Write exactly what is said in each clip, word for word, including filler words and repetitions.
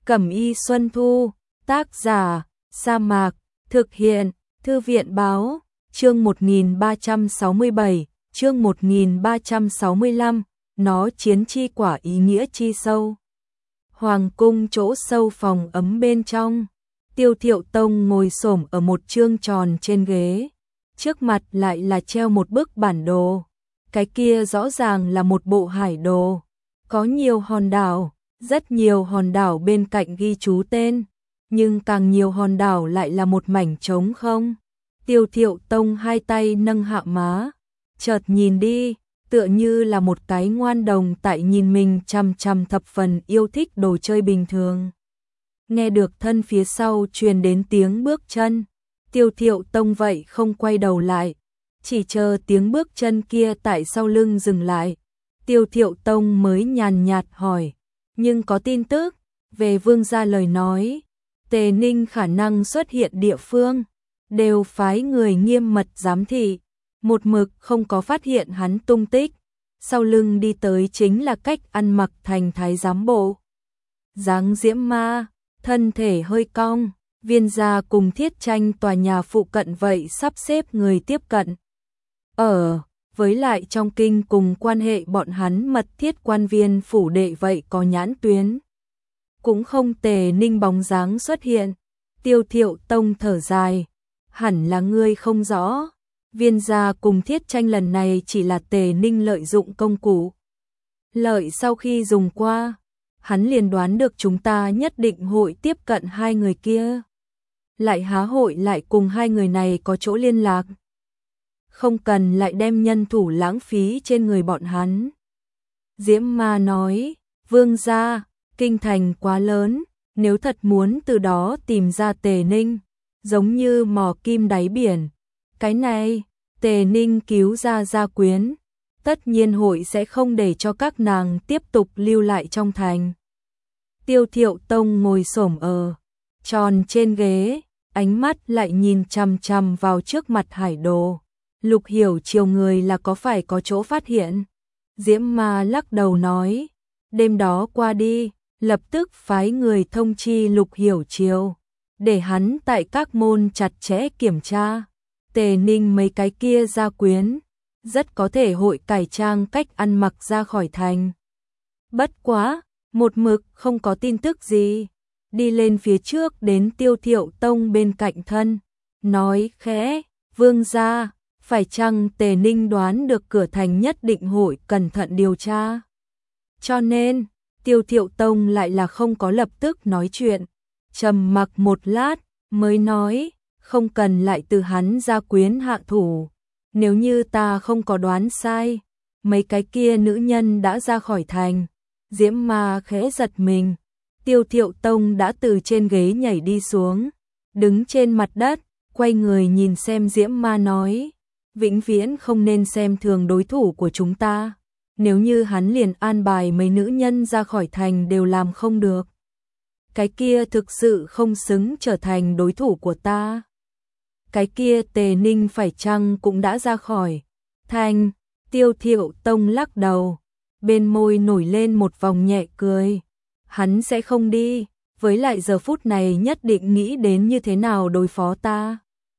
Cẩm y Xuân Thu, tác giả, Sa Mạc, thực hiện, Thư viện báo, chương một nghìn ba trăm sáu mươi bảy, chương một nghìn ba trăm sáu mươi lăm, nó chiến chi quả ý nghĩa chi sâu. Hoàng cung chỗ sâu phòng ấm bên trong, Tiêu Thiệu Tông ngồi xổm ở một chương tròn trên ghế, trước mặt lại là treo một bức bản đồ, cái kia rõ ràng là một bộ hải đồ, có nhiều hòn đảo, rất nhiều hòn đảo bên cạnh ghi chú tên, nhưng càng nhiều hòn đảo lại là một mảnh trống không. Tiêu Thiệu Tông hai tay nâng hạ má, chợt nhìn đi, tựa như là một cái ngoan đồng tại nhìn mình chằm chằm thập phần yêu thích đồ chơi bình thường. Nghe được thân phía sau truyền đến tiếng bước chân, Tiêu Thiệu Tông vậy không quay đầu lại, chỉ chờ tiếng bước chân kia tại sau lưng dừng lại. Tiêu Thiệu Tông mới nhàn nhạt hỏi, nhưng có tin tức về vương gia lời nói, Tề Ninh khả năng xuất hiện địa phương, đều phái người nghiêm mật giám thị, một mực không có phát hiện hắn tung tích, sau lưng đi tới chính là cách ăn mặc thành thái giám bộ. Dáng diễm ma, thân thể hơi cong, Viên gia cùng Thiết Tranh tòa nhà phụ cận vậy sắp xếp người tiếp cận. Ở, với lại trong kinh cùng quan hệ bọn hắn mật thiết quan viên phủ đệ vậy có nhãn tuyến. Cũng không Tề Ninh bóng dáng xuất hiện, Tiêu Thiệu Tông thở dài, hẳn là ngươi không rõ. Viên gia cùng Thiết Tranh lần này chỉ là Tề Ninh lợi dụng công cụ. Lợi sau khi dùng qua, hắn liền đoán được chúng ta nhất định hội tiếp cận hai người kia. Lại há hội lại cùng hai người này có chỗ liên lạc. Không cần lại đem nhân thủ lãng phí trên người bọn hắn. Diễm Ma nói, vương gia, kinh thành quá lớn, nếu thật muốn từ đó tìm ra Tề Ninh, giống như mò kim đáy biển. Cái này, Tề Ninh cứu ra gia quyến, tất nhiên hội sẽ không để cho các nàng tiếp tục lưu lại trong thành. Tiêu Thiệu Tông ngồi xổm ở tròn trên ghế, ánh mắt lại nhìn chằm chằm vào trước mặt hải đồ. Lục Hiểu Chiều người là có phải có chỗ phát hiện? Diễm Ma lắc đầu nói, đêm đó qua đi, lập tức phái người thông chi Lục Hiểu Chiều, để hắn tại các môn chặt chẽ kiểm tra. Tề Ninh mấy cái kia gia quyến, rất có thể hội cải trang cách ăn mặc ra khỏi thành. Bất quá, một mực không có tin tức gì. Đi lên phía trước đến Tiêu Thiệu Tông bên cạnh thân, nói khẽ, vương gia, phải chăng Tề Ninh đoán được cửa thành nhất định hội cẩn thận điều tra. Cho nên, Tiêu Thiệu Tông lại là không có lập tức nói chuyện, trầm mặc một lát, mới nói, không cần lại từ hắn gia quyến hạ thủ. Nếu như ta không có đoán sai, mấy cái kia nữ nhân đã ra khỏi thành. Diễm Ma khẽ giật mình, Tiêu Thiệu Tông đã từ trên ghế nhảy đi xuống, đứng trên mặt đất, quay người nhìn xem Diễm Ma nói, vĩnh viễn không nên xem thường đối thủ của chúng ta. Nếu như hắn liền an bài mấy nữ nhân ra khỏi thành đều làm không được, cái kia thực sự không xứng trở thành đối thủ của ta. Cái kia Tề Ninh phải chăng cũng đã ra khỏi thành? Tiêu Thiệu Tông lắc đầu, bên môi nổi lên một vòng nhẹ cười. Hắn sẽ không đi, với lại giờ phút này nhất định nghĩ đến như thế nào đối phó ta.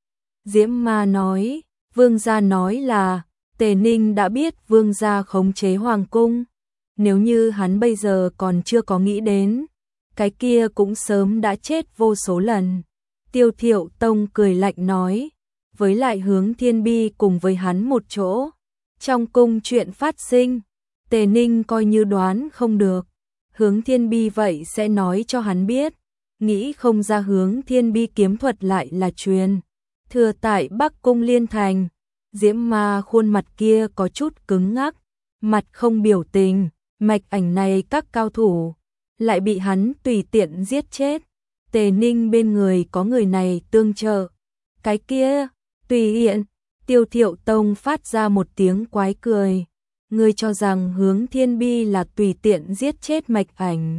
Diễm Ma nói, vương gia nói là, Tề Ninh đã biết vương gia khống chế hoàng cung. Nếu như hắn bây giờ còn chưa có nghĩ đến, cái kia cũng sớm đã chết vô số lần. Tiêu Thiệu Tông cười lạnh nói, với lại Hướng Thiên Bi cùng với hắn một chỗ. Trong cung chuyện phát sinh, Tề Ninh coi như đoán không được. Hướng Thiên Bi vậy sẽ nói cho hắn biết, nghĩ không ra Hướng Thiên Bi kiếm thuật lại là truyền thừa tại Bắc Cung Liên Thành. Diễm Ma khuôn mặt kia có chút cứng ngắc, mặt không biểu tình, mạch ảnh này các cao thủ lại bị hắn tùy tiện giết chết. Tề Ninh bên người có người này tương trợ. Cái kia, tùy tiện. Tiêu Thiệu Tông phát ra một tiếng quái cười. Ngươi cho rằng Hướng Thiên Bi là tùy tiện giết chết mạch ảnh.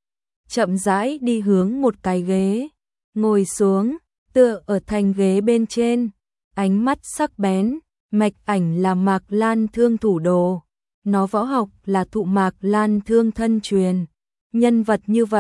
Chậm rãi đi hướng một cái ghế, ngồi xuống, tựa ở thành ghế bên trên, ánh mắt sắc bén. Mạch ảnh là Mạc Lan Thương thủ đồ, nó võ học là thụ Mạc Lan Thương thân truyền. Nhân vật như vậy,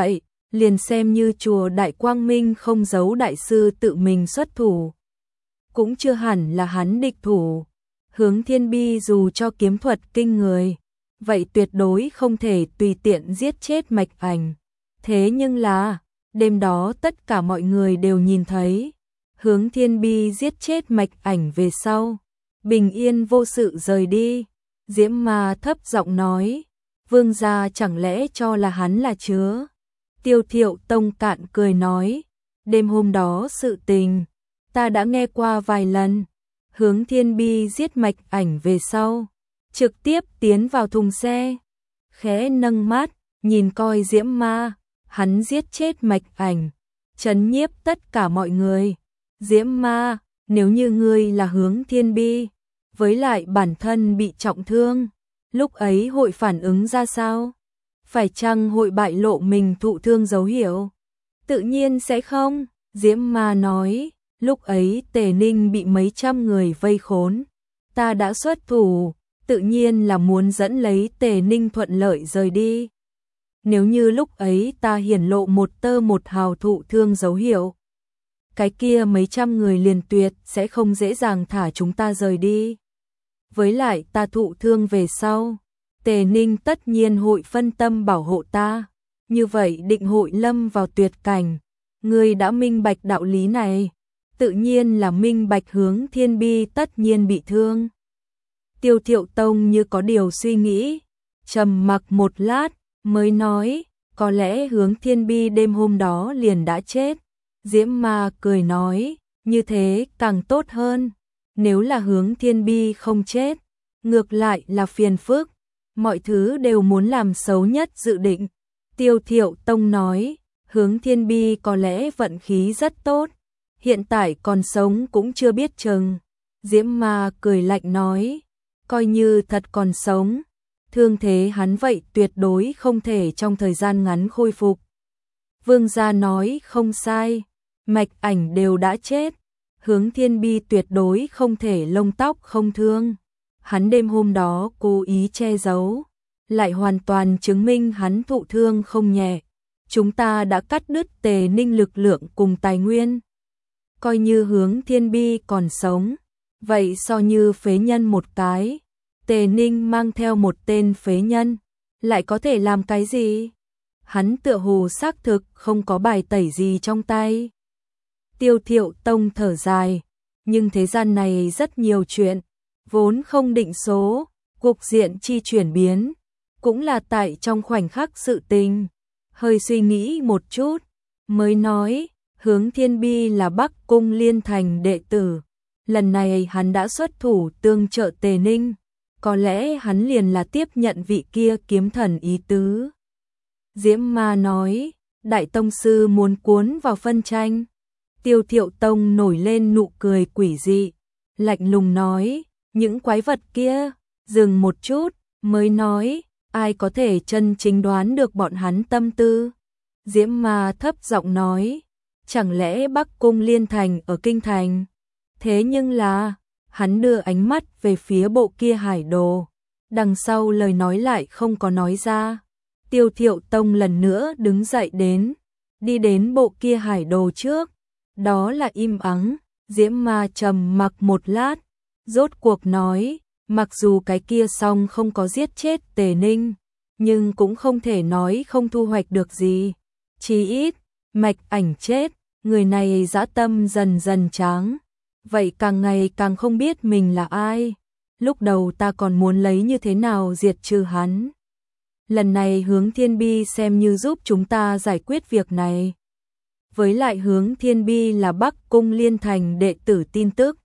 liền xem như chùa Đại Quang Minh không giấu đại sư tự mình xuất thủ, cũng chưa hẳn là hắn địch thủ. Hướng Thiên Bi dù cho kiếm thuật kinh người, vậy tuyệt đối không thể tùy tiện giết chết Mạch Ảnh. Thế nhưng là, đêm đó tất cả mọi người đều nhìn thấy, Hướng Thiên Bi giết chết Mạch Ảnh về sau, bình yên vô sự rời đi. Diễm Ma thấp giọng nói, vương gia chẳng lẽ cho là hắn là chứa? Tiêu Thiệu Tông cạn cười nói, đêm hôm đó sự tình, ta đã nghe qua vài lần. Hướng Thiên Bi giết Mạch Ảnh về sau, trực tiếp tiến vào thùng xe, khẽ nâng mắt, nhìn coi Diễm Ma, hắn giết chết Mạch Ảnh, trấn nhiếp tất cả mọi người. Diễm Ma, nếu như ngươi là Hướng Thiên Bi, với lại bản thân bị trọng thương, lúc ấy hội phản ứng ra sao? Phải chăng hội bại lộ mình thụ thương dấu hiệu? Tự nhiên sẽ không, Diễm Ma nói, lúc ấy Tề Ninh bị mấy trăm người vây khốn, ta đã xuất thủ, tự nhiên là muốn dẫn lấy Tề Ninh thuận lợi rời đi. Nếu như lúc ấy ta hiển lộ một tơ một hào thụ thương dấu hiệu, cái kia mấy trăm người liền tuyệt sẽ không dễ dàng thả chúng ta rời đi. Với lại ta thụ thương về sau, Tề Ninh tất nhiên hội phân tâm bảo hộ ta, như vậy định hội lâm vào tuyệt cảnh. Ngươi đã minh bạch đạo lý này, tự nhiên là minh bạch Hướng Thiên Bi tất nhiên bị thương. Tiêu Thiệu Tông như có điều suy nghĩ, trầm mặc một lát, mới nói, có lẽ Hướng Thiên Bi đêm hôm đó liền đã chết. Diễm Ma cười nói, như thế càng tốt hơn, nếu là Hướng Thiên Bi không chết, ngược lại là phiền phức, mọi thứ đều muốn làm xấu nhất dự định. Tiêu Thiệu Tông nói, Hướng Thiên Bi có lẽ vận khí rất tốt, hiện tại còn sống cũng chưa biết chừng. Diễm Ma cười lạnh nói, coi như thật còn sống, thương thế hắn vậy tuyệt đối không thể trong thời gian ngắn khôi phục. Vương gia nói không sai, Mạch Ảnh đều đã chết, Hướng Thiên Bi tuyệt đối không thể lông tóc không thương. Hắn đêm hôm đó cố ý che giấu, lại hoàn toàn chứng minh hắn thụ thương không nhẹ. Chúng ta đã cắt đứt Tề Ninh lực lượng cùng tài nguyên. Coi như Hướng Thiên Bi còn sống, vậy so như phế nhân một cái. Tề Ninh mang theo một tên phế nhân, lại có thể làm cái gì? Hắn tựa hồ xác thực không có bài tẩy gì trong tay. Tiêu Thiệu Tông thở dài, nhưng thế gian này rất nhiều chuyện, vốn không định số, cục diện chi chuyển biến, cũng là tại trong khoảnh khắc sự tình. Hơi suy nghĩ một chút, mới nói, Hướng Thiên Bi là Bắc Cung Liên Thành đệ tử, lần này hắn đã xuất thủ tương trợ Tề Ninh, có lẽ hắn liền là tiếp nhận vị kia kiếm thần ý tứ. Diễm Ma nói, Đại Tông Sư muốn cuốn vào phân tranh. Tiêu Thiệu Tông nổi lên nụ cười quỷ dị, lạnh lùng nói, những quái vật kia, dừng một chút, mới nói, ai có thể chân chính đoán được bọn hắn tâm tư. Diễm Ma thấp giọng nói, chẳng lẽ Bắc Cung Liên Thành ở Kinh Thành? Thế nhưng là, hắn đưa ánh mắt về phía bộ kia hải đồ, đằng sau lời nói lại không có nói ra. Tiêu Thiệu Tông lần nữa đứng dậy đến, đi đến bộ kia hải đồ trước, đó là im ắng. Diễm Ma trầm mặc một lát, rốt cuộc nói, mặc dù cái kia song không có giết chết Tề Ninh, nhưng cũng không thể nói không thu hoạch được gì. Chí ít, Mạch Ảnh chết, người này dã tâm dần dần tráng, vậy càng ngày càng không biết mình là ai. Lúc đầu ta còn muốn lấy như thế nào diệt trừ hắn. Lần này Hướng Thiên Bi xem như giúp chúng ta giải quyết việc này. Với lại Hướng Thiên Bi là Bắc Cung Liên Thành đệ tử tin tức,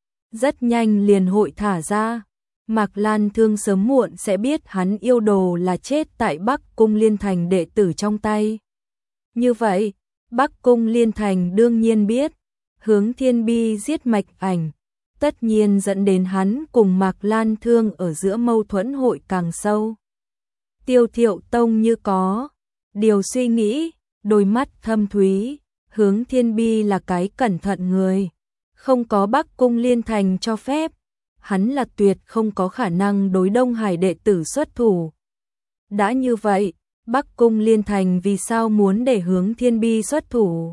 rất nhanh liền hội thả ra. Mạc Lan Thương sớm muộn sẽ biết hắn yêu đồ là chết tại Bắc Cung Liên Thành đệ tử trong tay. Như vậy, Bắc Cung Liên Thành đương nhiên biết, Hướng Thiên Bi giết Mạch Ảnh, tất nhiên dẫn đến hắn cùng Mạc Lan Thương ở giữa mâu thuẫn hội càng sâu. Tiêu Thiệu Tông như có điều suy nghĩ, đôi mắt thâm thúy, Hướng Thiên Bi là cái cẩn thận người, không có Bắc Cung Liên Thành cho phép, hắn là tuyệt không có khả năng đối Đông Hải đệ tử xuất thủ. Đã như vậy, Bắc Cung Liên Thành vì sao muốn để Hướng Thiên Bi xuất thủ?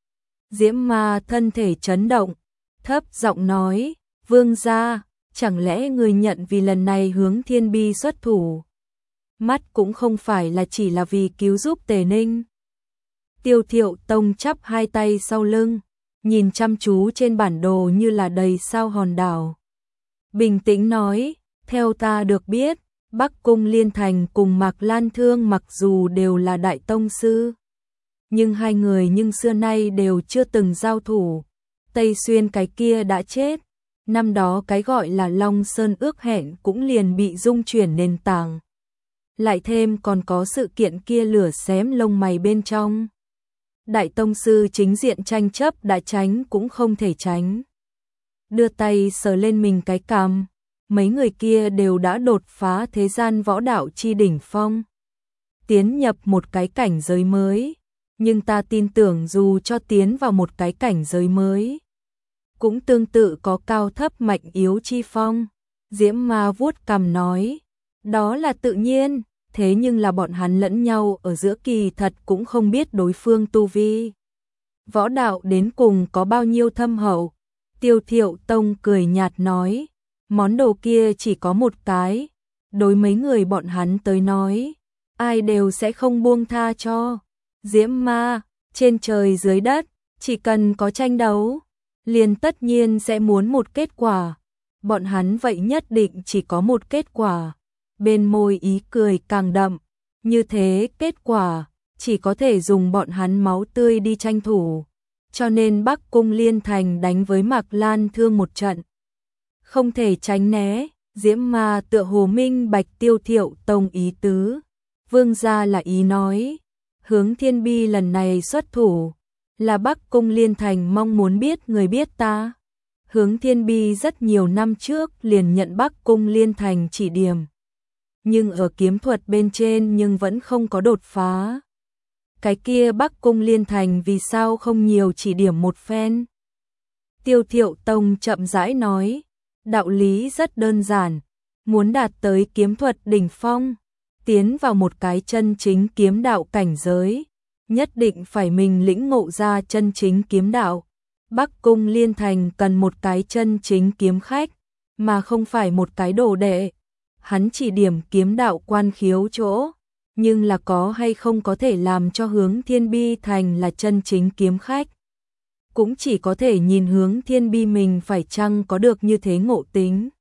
Diễm Ma thân thể chấn động, thấp giọng nói, vương gia, chẳng lẽ người nhận vì lần này Hướng Thiên Bi xuất thủ? Mắt cũng không phải là chỉ là vì cứu giúp Tề Ninh. Tiêu Thiệu Tông chắp hai tay sau lưng, nhìn chăm chú trên bản đồ như là đầy sao hòn đảo. Bình tĩnh nói, theo ta được biết, Bắc Cung Liên Thành cùng Mạc Lan Thương mặc dù đều là đại tông sư, nhưng hai người nhưng xưa nay đều chưa từng giao thủ. Tây Xuyên cái kia đã chết, năm đó cái gọi là Long Sơn ước hẹn cũng liền bị dung chuyển nền tảng. Lại thêm còn có sự kiện kia lửa xém lông mày bên trong. Đại tông sư chính diện tranh chấp đã tránh cũng không thể tránh. Đưa tay sờ lên mình cái cằm, mấy người kia đều đã đột phá thế gian võ đạo chi đỉnh phong, tiến nhập một cái cảnh giới mới, nhưng ta tin tưởng dù cho tiến vào một cái cảnh giới mới, cũng tương tự có cao thấp mạnh yếu chi phong. Diễm Ma vuốt cằm nói, đó là tự nhiên, thế nhưng là bọn hắn lẫn nhau ở giữa kỳ thật cũng không biết đối phương tu vi. Võ đạo đến cùng có bao nhiêu thâm hậu. Tiêu Thiệu Tông cười nhạt nói, món đồ kia chỉ có một cái, đối mấy người bọn hắn tới nói, ai đều sẽ không buông tha cho. Diễm Ma, trên trời dưới đất, chỉ cần có tranh đấu, liền tất nhiên sẽ muốn một kết quả. Bọn hắn vậy nhất định chỉ có một kết quả. Bên môi ý cười càng đậm, như thế kết quả chỉ có thể dùng bọn hắn máu tươi đi tranh thủ. Cho nên Bắc Cung Liên Thành đánh với Mạc Lan Thương một trận, không thể tránh né. Diễm Ma tựa hồ minh bạch Tiêu Thiệu Tông ý tứ. Vương gia là ý nói, Hướng Thiên Bi lần này xuất thủ, là Bắc Cung Liên Thành mong muốn biết người biết ta. Hướng Thiên Bi rất nhiều năm trước liền nhận Bắc Cung Liên Thành chỉ điểm, nhưng ở kiếm thuật bên trên nhưng vẫn không có đột phá. Cái kia Bắc Cung Liên Thành vì sao không nhiều chỉ điểm một phen? Tiêu Thiệu Tông chậm rãi nói, đạo lý rất đơn giản, muốn đạt tới kiếm thuật đỉnh phong, tiến vào một cái chân chính kiếm đạo cảnh giới, nhất định phải mình lĩnh ngộ ra chân chính kiếm đạo. Bắc Cung Liên Thành cần một cái chân chính kiếm khách, mà không phải một cái đồ đệ. Hắn chỉ điểm kiếm đạo quan khiếu chỗ, nhưng là có hay không có thể làm cho Hướng Thiên Bi thành là chân chính kiếm khách, cũng chỉ có thể nhìn Hướng Thiên Bi mình phải chăng có được như thế ngộ tính.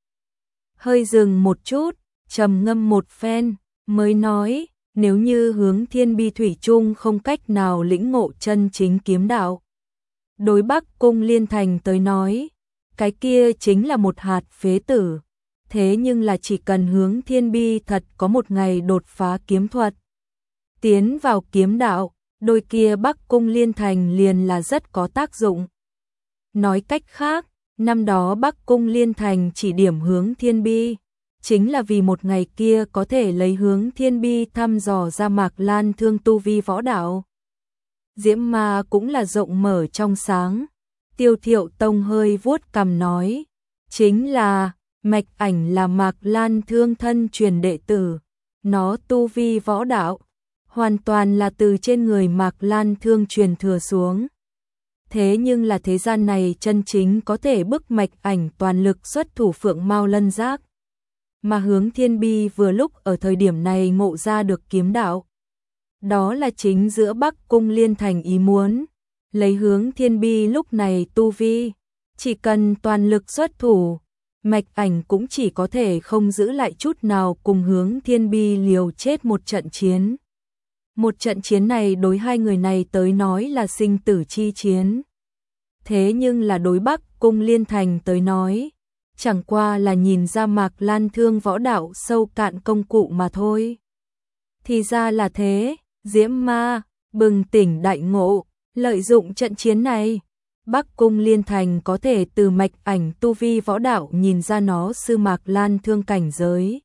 Hơi dừng một chút, trầm ngâm một phen, mới nói, nếu như Hướng Thiên Bi thủy chung không cách nào lĩnh ngộ chân chính kiếm đạo, đối Bắc Cung Liên Thành tới nói, cái kia chính là một hạt phế tử. Thế nhưng là chỉ cần Hướng Thiên Bi thật có một ngày đột phá kiếm thuật, tiến vào kiếm đạo, đôi kia Bắc Cung Liên Thành liền là rất có tác dụng. Nói cách khác, năm đó Bắc Cung Liên Thành chỉ điểm Hướng Thiên Bi, chính là vì một ngày kia có thể lấy Hướng Thiên Bi thăm dò ra Mạc Lan Thương tu vi võ đạo. Diễm Ma cũng là rộng mở trong sáng. Tiêu Thiệu Tông hơi vuốt cằm nói, chính là Mạch Ảnh là Mạc Lan Thương thân truyền đệ tử, nó tu vi võ đạo hoàn toàn là từ trên người Mạc Lan Thương truyền thừa xuống. Thế nhưng là thế gian này chân chính có thể bức Mạch Ảnh toàn lực xuất thủ Phượng Mao Lân Giác, mà Hướng Thiên Bi vừa lúc ở thời điểm này ngộ ra được kiếm đạo. Đó là chính giữa Bắc Cung Liên Thành ý muốn, lấy Hướng Thiên Bi lúc này tu vi, chỉ cần toàn lực xuất thủ, Mạch Ảnh cũng chỉ có thể không giữ lại chút nào cùng Hướng Thiên Bi liều chết một trận chiến. Một trận chiến này đối hai người này tới nói là sinh tử chi chiến. Thế nhưng là đối Bắc Cung Liên Thành tới nói, chẳng qua là nhìn ra Mạc Lan Thương võ đạo sâu cạn công cụ mà thôi. Thì ra là thế, Diễm Ma bừng tỉnh đại ngộ, lợi dụng trận chiến này, Bắc Cung Liên Thành có thể từ Mạch Ảnh tu vi võ đạo nhìn ra nó sư Mạc Lan Thương cảnh giới.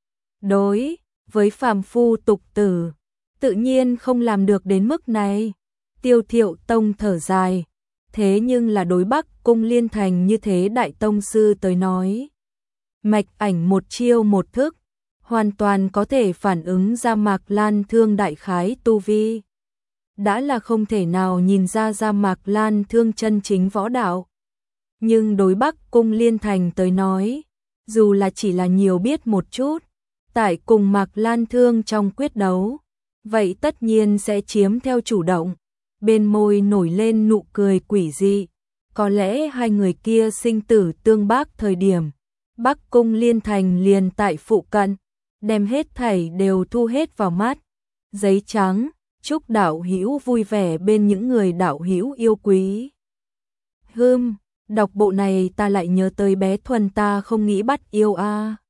Đối với phàm phu tục tử, tự nhiên không làm được đến mức này. Tiêu Thiệu Tông thở dài, thế nhưng là đối Bắc Cung Liên Thành như thế đại tông sư tới nói, Mạch Ảnh một chiêu một thức, hoàn toàn có thể phản ứng ra Mạc Lan Thương đại khái tu vi. Đã là không thể nào nhìn ra ra Mạc Lan Thương chân chính võ đạo. Nhưng đối Bắc Cung Liên Thành tới nói, dù là chỉ là nhiều biết một chút, tại cùng Mạc Lan Thương trong quyết đấu, vậy tất nhiên sẽ chiếm theo chủ động. Bên môi nổi lên nụ cười quỷ dị, có lẽ hai người kia sinh tử tương bác thời điểm, Bắc Cung Liên Thành liền tại phụ cận, đem hết thảy đều thu hết vào mắt. Giấy trắng, chúc đạo hữu vui vẻ bên những người đạo hữu yêu quý. Hừm, đọc bộ này ta lại nhớ tới bé Thuần ta không nghĩ bắt yêu a. À.